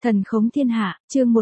Thần khống thiên hạ, chương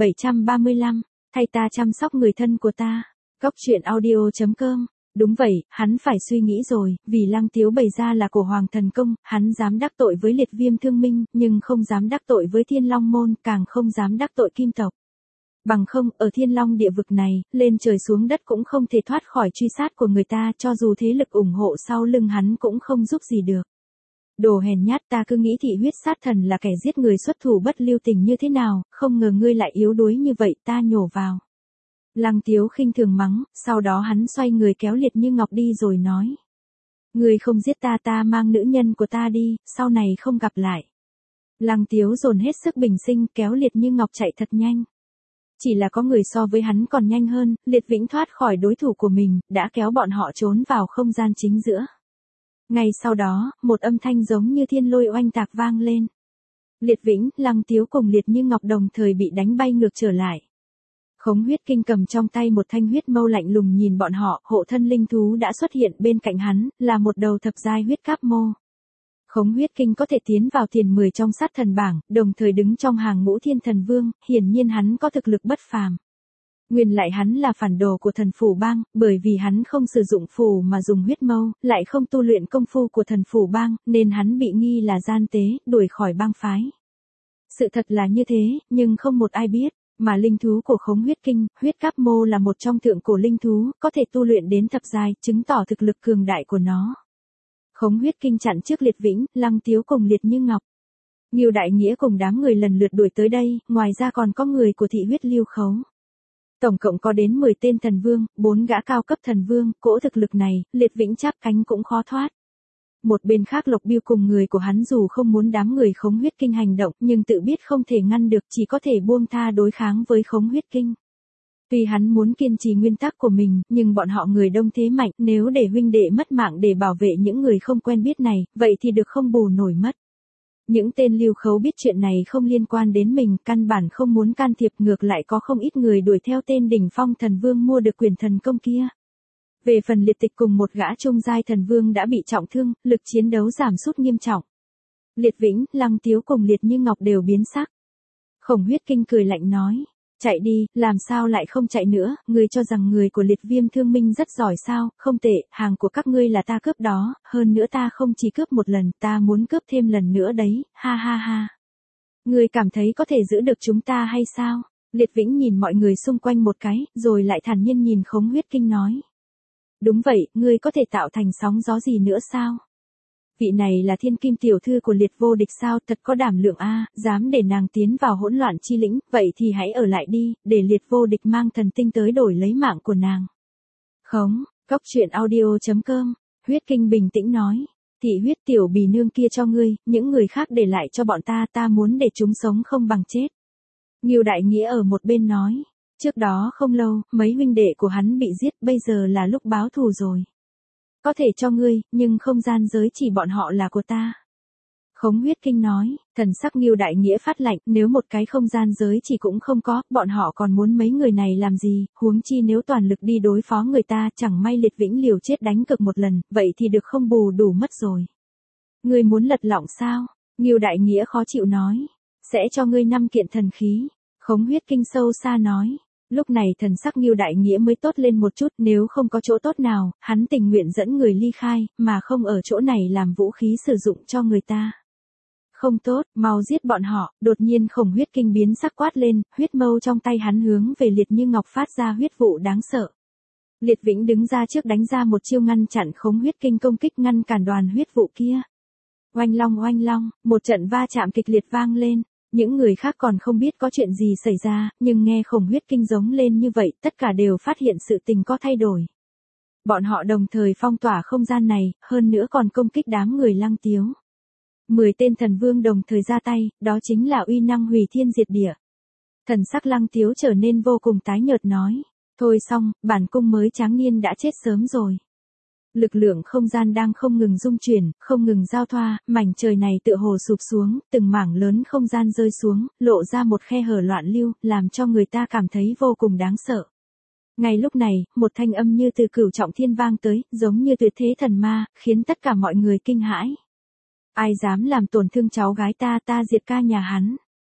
1735, thay ta chăm sóc người thân của ta. Góc truyện audio.com. Đúng vậy, hắn phải suy nghĩ rồi, vì Lăng Tiếu bày ra là cổ hoàng thần công, hắn dám đắc tội với Liệt Viêm Thương Minh, nhưng không dám đắc tội với Thiên Long Môn, càng không dám đắc tội Kim tộc. Bằng không, ở Thiên Long địa vực này, lên trời xuống đất cũng không thể thoát khỏi truy sát của người ta, cho dù thế lực ủng hộ sau lưng hắn cũng không giúp gì được. Đồ hèn nhát, ta cứ nghĩ Thị Huyết Sát Thần là kẻ giết người xuất thủ bất lưu tình như thế nào, không ngờ ngươi lại yếu đuối như vậy, ta nhổ vào. Lăng Tiếu khinh thường mắng, sau đó hắn xoay người kéo Liệt Như Ngọc đi rồi nói. Ngươi không giết ta, ta mang nữ nhân của ta đi, sau này không gặp lại. Lăng Tiếu dồn hết sức bình sinh kéo Liệt Như Ngọc chạy thật nhanh. Chỉ là có người so với hắn còn nhanh hơn, Liệt Vĩnh thoát khỏi đối thủ của mình, đã kéo bọn họ trốn vào không gian chính giữa. Ngay sau đó, một âm thanh giống như thiên lôi oanh tạc vang lên. Liệt Vĩnh, Lăng Tiếu cùng Liệt Như Ngọc đồng thời bị đánh bay ngược trở lại. Khống Huyết Kinh cầm trong tay một thanh huyết mâu lạnh lùng nhìn bọn họ, hộ thân linh thú đã xuất hiện bên cạnh hắn, là một đầu thập giai huyết cáp mô. Khống Huyết Kinh có thể tiến vào tiền 10 trong sát thần bảng, đồng thời đứng trong hàng ngũ thiên thần vương, hiển nhiên hắn có thực lực bất phàm. Nguyên lại hắn là phản đồ của thần phù bang, bởi vì hắn không sử dụng phù mà dùng huyết mâu, lại không tu luyện công phu của thần phù bang, nên hắn bị nghi là gian tế, đuổi khỏi bang phái. Sự thật là như thế, nhưng không một ai biết, mà linh thú của Khống Huyết Kinh, huyết cáp mô là một trong thượng cổ linh thú, có thể tu luyện đến thập giai, chứng tỏ thực lực cường đại của nó. Khống Huyết Kinh chặn trước Liệt Vĩnh, Lăng Tiếu cùng Liệt Như Ngọc. Ngưu Đại Nghĩa cùng đám người lần lượt đuổi tới đây, ngoài ra còn có người của Thị Huyết Lưu Khấu. Tổng cộng có đến 10 tên thần vương, 4 gã cao cấp thần vương, cỗ thực lực này, Liệt Vĩnh chắp cánh cũng khó thoát. Một bên khác Lộc Biêu cùng người của hắn dù không muốn đám người Khống Huyết Kinh hành động, nhưng tự biết không thể ngăn được, chỉ có thể buông tha đối kháng với Khống Huyết Kinh. Tuy hắn muốn kiên trì nguyên tắc của mình, nhưng bọn họ người đông thế mạnh, nếu để huynh đệ mất mạng để bảo vệ những người không quen biết này, vậy thì được không bù nổi mất. Những tên Lưu Khấu biết chuyện này không liên quan đến mình, căn bản không muốn can thiệp, ngược lại có không ít người đuổi theo tên đỉnh phong thần vương mua được quyền thần công kia. Về phần Liệt Tịch cùng một gã trung giai thần vương đã bị trọng thương, lực chiến đấu giảm sút nghiêm trọng. Liệt Vĩnh, Lăng Tiếu cùng Liệt Như Ngọc đều biến sắc. Khổng Huyết Kinh cười lạnh nói. Chạy đi, làm sao lại không chạy nữa, ngươi cho rằng người của Liệt Viêm Thương Minh rất giỏi sao, không tệ, hàng của các ngươi là ta cướp đó, hơn nữa ta không chỉ cướp một lần, ta muốn cướp thêm lần nữa đấy, ha ha ha. Ngươi cảm thấy có thể giữ được chúng ta hay sao? Liệt Vĩnh nhìn mọi người xung quanh một cái, rồi lại thản nhiên nhìn Khống Huyết Kinh nói. Đúng vậy, ngươi có thể tạo thành sóng gió gì nữa sao? Vị này là thiên kim tiểu thư của Liệt Vô Địch sao, thật có đảm lượng a, dám để nàng tiến vào hỗn loạn chi lĩnh, vậy thì hãy ở lại đi, để Liệt Vô Địch mang thần tinh tới đổi lấy mạng của nàng. Khống, góc truyện audio.com, Huyết Kinh bình tĩnh nói, Thị Huyết tiểu bì nương kia cho ngươi, những người khác để lại cho bọn ta, ta muốn để chúng sống không bằng chết. Ngưu Đại Nghĩa ở một bên nói, trước đó không lâu, mấy huynh đệ của hắn bị giết, bây giờ là lúc báo thù rồi. Có thể cho ngươi, nhưng không gian giới chỉ bọn họ là của ta. Khống Huyết Kinh nói, thần sắc Ngưu Đại Nghĩa phát lạnh, nếu một cái không gian giới chỉ cũng không có, bọn họ còn muốn mấy người này làm gì, huống chi nếu toàn lực đi đối phó người ta, chẳng may Liệt Vĩnh liều chết đánh cực một lần, vậy thì được không bù đủ mất rồi. Ngươi muốn lật lọng sao? Ngưu Đại Nghĩa khó chịu nói, sẽ cho ngươi 5 kiện thần khí. Khống Huyết Kinh sâu xa nói. Lúc này thần sắc Ngưu Đại Nghĩa mới tốt lên một chút, nếu không có chỗ tốt nào, hắn tình nguyện dẫn người ly khai, mà không ở chỗ này làm vũ khí sử dụng cho người ta. Không tốt, mau giết bọn họ, đột nhiên Khổng Huyết Kinh biến sắc quát lên, huyết mâu trong tay hắn hướng về Liệt Như Ngọc phát ra huyết vụ đáng sợ. Liệt Vĩnh đứng ra trước đánh ra một chiêu ngăn chặn Khổng Huyết Kinh công kích, ngăn cản đoàn huyết vụ kia. Oanh long, một trận va chạm kịch liệt vang lên. Những người khác còn không biết có chuyện gì xảy ra, nhưng nghe Khổng Huyết Kinh giống lên như vậy, tất cả đều phát hiện sự tình có thay đổi. Bọn họ đồng thời phong tỏa không gian này, hơn nữa còn công kích đám người Lăng Tiếu. 10 tên thần vương đồng thời ra tay, đó chính là uy năng hủy thiên diệt địa. Thần sắc Lăng Tiếu trở nên vô cùng tái nhợt nói, thôi xong, bản cung mới tráng niên đã chết sớm rồi. Lực lượng không gian đang không ngừng dung chuyển, không ngừng giao thoa, mảnh trời này tựa hồ sụp xuống, từng mảng lớn không gian rơi xuống, lộ ra một khe hở loạn lưu, làm cho người ta cảm thấy vô cùng đáng sợ. Ngay lúc này, một thanh âm như từ cửu trọng thiên vang tới, giống như tuyệt thế thần ma, khiến tất cả mọi người kinh hãi. Ai dám làm tổn thương cháu gái ta, ta diệt ca nhà hắn.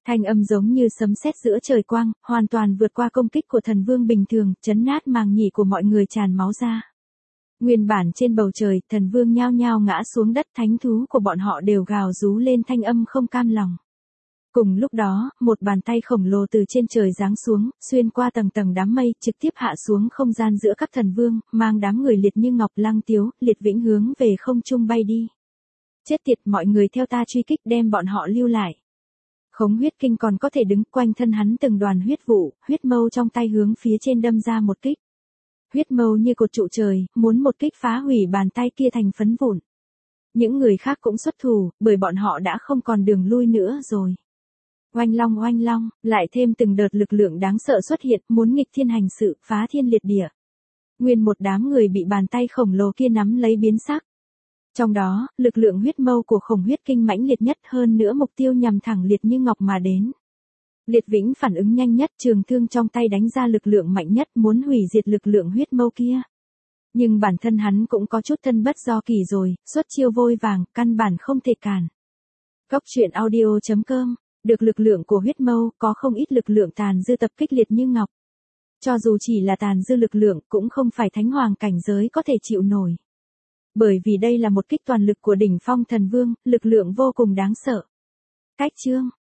Thanh âm giống như sấm sét giữa trời quang, hoàn toàn vượt qua công kích của thần vương bình thường, chấn nát màng nhĩ của mọi người tràn máu ra. Nguyên bản trên bầu trời, thần vương nhao nhao ngã xuống đất, thánh thú của bọn họ đều gào rú lên thanh âm không cam lòng. Cùng lúc đó, một bàn tay khổng lồ từ trên trời giáng xuống, xuyên qua tầng tầng đám mây, trực tiếp hạ xuống không gian giữa các thần vương, mang đám người Liệt Như Ngọc, Lăng Tiếu, Liệt Vĩnh hướng về không trung bay đi. Chết tiệt, mọi người theo ta truy kích, đem bọn họ lưu lại. Khống huyết kinh còn có thể đứng, quanh thân hắn từng đoàn huyết vụ, huyết mâu trong tay hướng phía trên đâm ra một kích. Huyết mâu như cột trụ trời, muốn một kích phá hủy bàn tay kia thành phấn vụn. Những người khác cũng xuất thủ, bởi bọn họ đã không còn đường lui nữa rồi. Oanh long, lại thêm từng đợt lực lượng đáng sợ xuất hiện, muốn nghịch thiên hành sự, phá thiên liệt địa. Nguyên một đám người bị bàn tay khổng lồ kia nắm lấy biến sắc. Trong đó, lực lượng huyết mâu của khổng huyết kinh mãnh liệt nhất, hơn nữa mục tiêu nhằm thẳng Liệt Như Ngọc mà đến. Liệt Vĩnh phản ứng nhanh nhất, trường thương trong tay đánh ra lực lượng mạnh nhất, muốn hủy diệt lực lượng huyết mâu kia. Nhưng bản thân hắn cũng có chút thân bất do kỳ rồi, xuất chiêu vội vàng, căn bản không thể cản. Cốc truyện audio.com, được lực lượng của huyết mâu, có không ít lực lượng tàn dư tập kích Liệt Như Ngọc. Cho dù chỉ là tàn dư lực lượng, cũng không phải thánh hoàng cảnh giới có thể chịu nổi. Bởi vì đây là một kích toàn lực của đỉnh phong thần vương, lực lượng vô cùng đáng sợ. Cách chương